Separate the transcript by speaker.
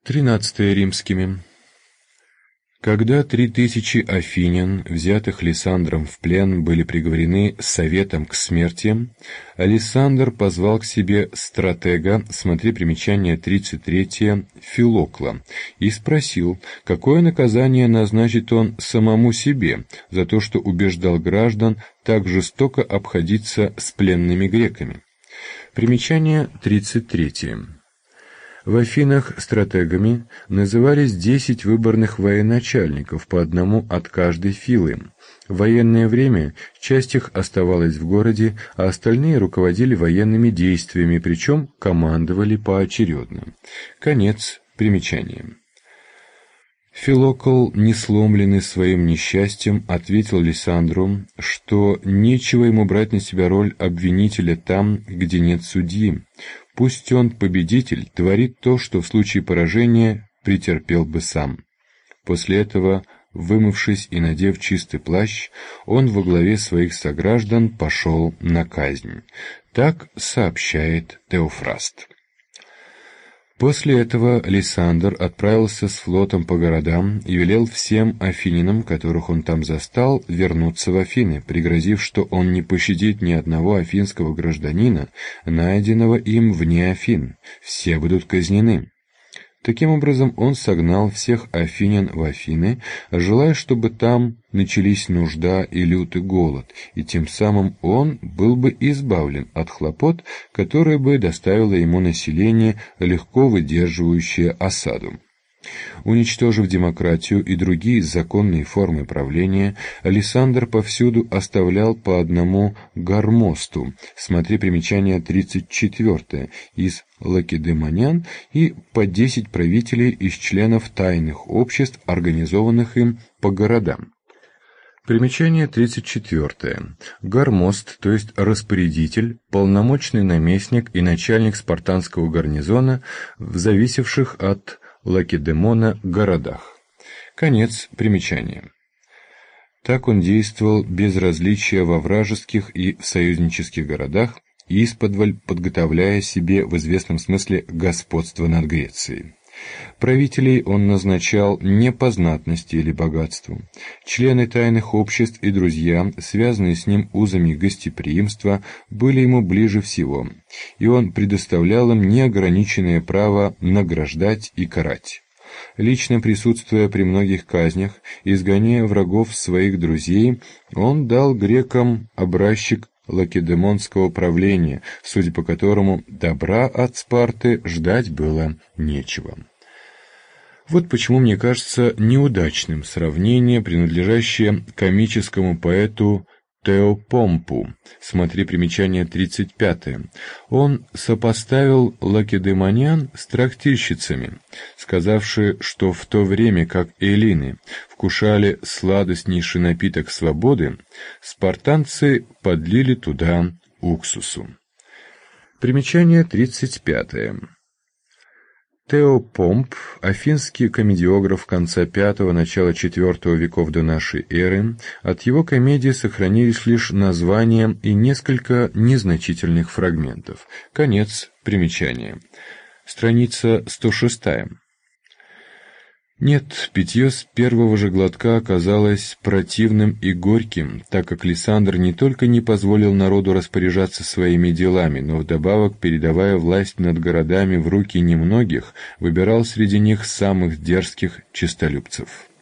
Speaker 1: 13 римскими. Когда 3000 афинян, взятых Лисандром в плен, были приговорены советом к смерти, Лисандр позвал к себе стратега, смотри примечание 33, Филокла, и спросил, какое наказание назначит он самому себе за то, что убеждал граждан так жестоко обходиться с пленными греками. Примечание 33. В Афинах стратегами назывались 10 выборных военачальников, по одному от каждой филы. В военное время часть их оставалась в городе, а остальные руководили военными действиями, причем командовали поочередно. Конец примечания. Филокл, не сломленный своим несчастьем, ответил Лисандру, что нечего ему брать на себя роль обвинителя там, где нет судьи. Пусть он, победитель, творит то, что в случае поражения претерпел бы сам. После этого, вымывшись и надев чистый плащ, он во главе своих сограждан пошел на казнь. Так сообщает Теофраст. После этого Лисандр отправился с флотом по городам и велел всем афинянам, которых он там застал, вернуться в Афины, пригрозив, что он не пощадит ни одного афинского гражданина, найденного им вне Афин. Все будут казнены. Таким образом, он согнал всех афинян в Афины, желая, чтобы там начались нужда и лютый голод, и тем самым он был бы избавлен от хлопот, которые бы доставило ему население, легко выдерживающее осаду. Уничтожив демократию и другие законные формы правления, Лисандр повсюду оставлял по одному гармосту, смотри примечание 34, из лакедемонян, и по 10 правителей из членов тайных обществ, организованных им по городам. Примечание 34. Гармост, то есть распорядитель, полномочный наместник и начальник спартанского гарнизона в зависевших от Лакедемона городах. Конец примечания. Так он действовал без различия во вражеских и в союзнических городах, исподволь подготовляя себе в известном смысле господство над Грецией. Правителей он назначал не по знатности или богатству. Члены тайных обществ и друзья, связанные с ним узами гостеприимства, были ему ближе всего, и он предоставлял им неограниченное право награждать и карать. Лично присутствуя при многих казнях, изгоняя врагов своих друзей, он дал грекам образчик лакедемонского правления, судя по которому добра от Спарты ждать было нечего. Вот почему мне кажется неудачным сравнение, принадлежащее комическому поэту Теопомпу, смотри примечание 35. Он сопоставил лакедемонян с трактирщицами, сказавши, что в то время как эллины вкушали сладостнейший напиток свободы, спартанцы подлили туда уксусу. Примечание 35. Теопомп, афинский комедиограф конца V – начала IV веков до нашей эры, от его комедии сохранились лишь названия и несколько незначительных фрагментов. Конец примечания. Страница 106. Нет, питье с первого же глотка оказалось противным и горьким, так как Лисандр не только не позволил народу распоряжаться своими делами, но вдобавок, передавая власть над городами в руки немногих, выбирал среди них самых дерзких честолюбцев.